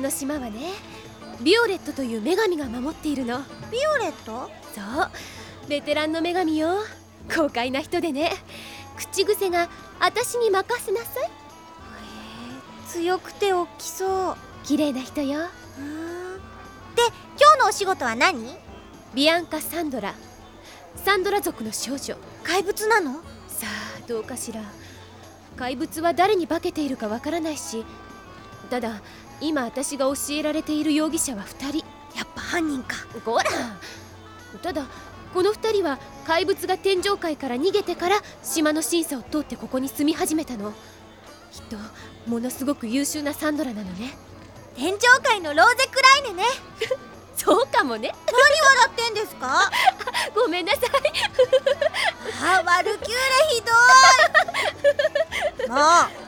の島はね、ビオレットという女神が守っているの。 ビオレット？ そう、ベテランの女神よ。豪快な人でね、口癖が私に任せなさい。 強くて大きそう。 綺麗な人よ。 で、今日のお仕事は何？ ビアンカ・サンドラ族の少女。 怪物なの？ さあ、どうかしら。怪物は誰に化けているかわからないし、ただ今私が教えられている容疑者は2人。 やっぱ犯人か。 こら。ただこの2人は怪物が天上界から逃げてから島の審査を通ってここに住み始めたの。きっとものすごく優秀なサンドラなのね。 天上界のローゼクライネね。 そうかもね。 何笑ってんですか？ ごめんなさい。 ワルキューレひどい。もう。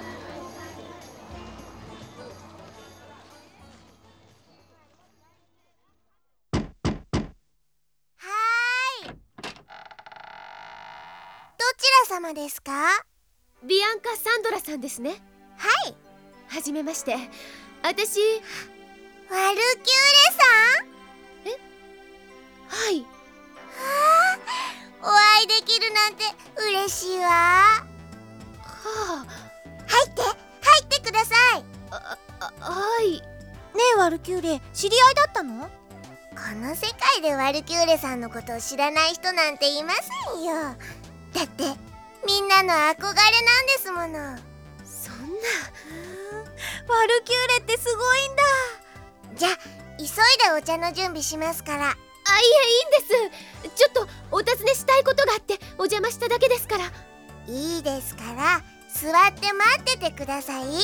どちら様ですか？ ビアンカ・サンドラさんですね。 はい。 はじめまして。私ワルキューレさん？ はい。 お会いできるなんて嬉しいわ。 はあ。 入ってください。 はい。 ねえワルキューレ、知り合いだったの？この世界でワルキューレさんのことを知らない人なんていませんよ。だってみんなの憧れなんですもの。 そんな。 ワルキューレってすごいんだ。じゃあ急いでお茶の準備しますから。 いえ、いいんです。ちょっとお尋ねしたいことがあってお邪魔しただけですから。 いいですから座って待っててください。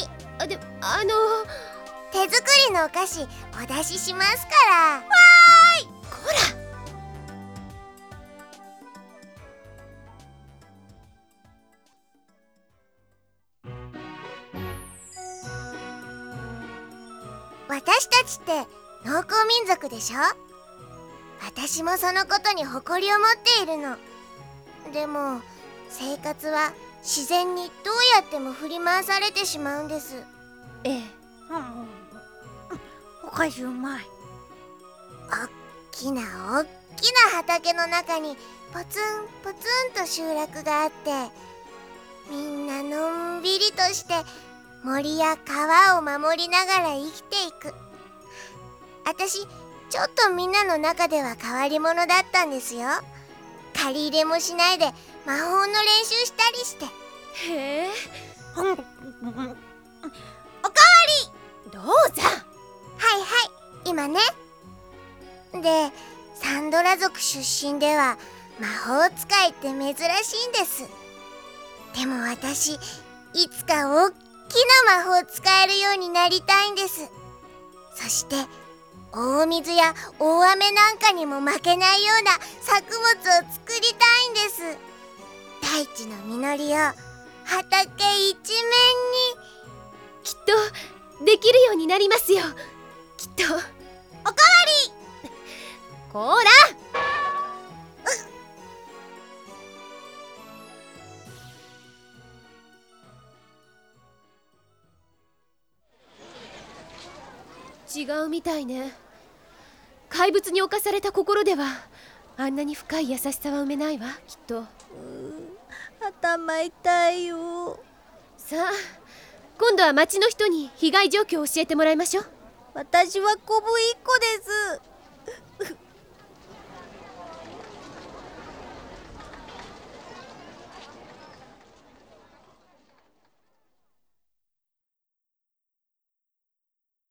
手作りのお菓子お出ししますから。わーい。 こら。 私たちって農耕民族でしょ。私もそのことに誇りを持っているの。でも生活は自然にどうやっても振り回されてしまうんです。 ええ。 お菓子うまい。おっきな畑の中にポツンポツンと集落があって、みんなのんびりとして森や川を守りながら生きていく。私ちょっとみんなの中では変わり者だったんですよ。借り入れもしないで魔法の練習したりして。 へえ。 おかわり。 どうぞ。 はいはい、今ね。で、サンドラ族出身では魔法使いって珍しいんです。でも私いつかおっきな魔法使えるようになりたいんです。そして大水や大雨なんかにも負けないような作物を作りたいんです。大地の実りを畑一面に。 きっとできるようになりますよ。きっと。 おかわり。 こら。違うみたいね。怪物に侵された心ではあんなに深い優しさは埋めないわ、きっと。 頭痛いよ。 さあ、今度は町の人に被害状況を教えてもらいましょう。 私はコブ1個です。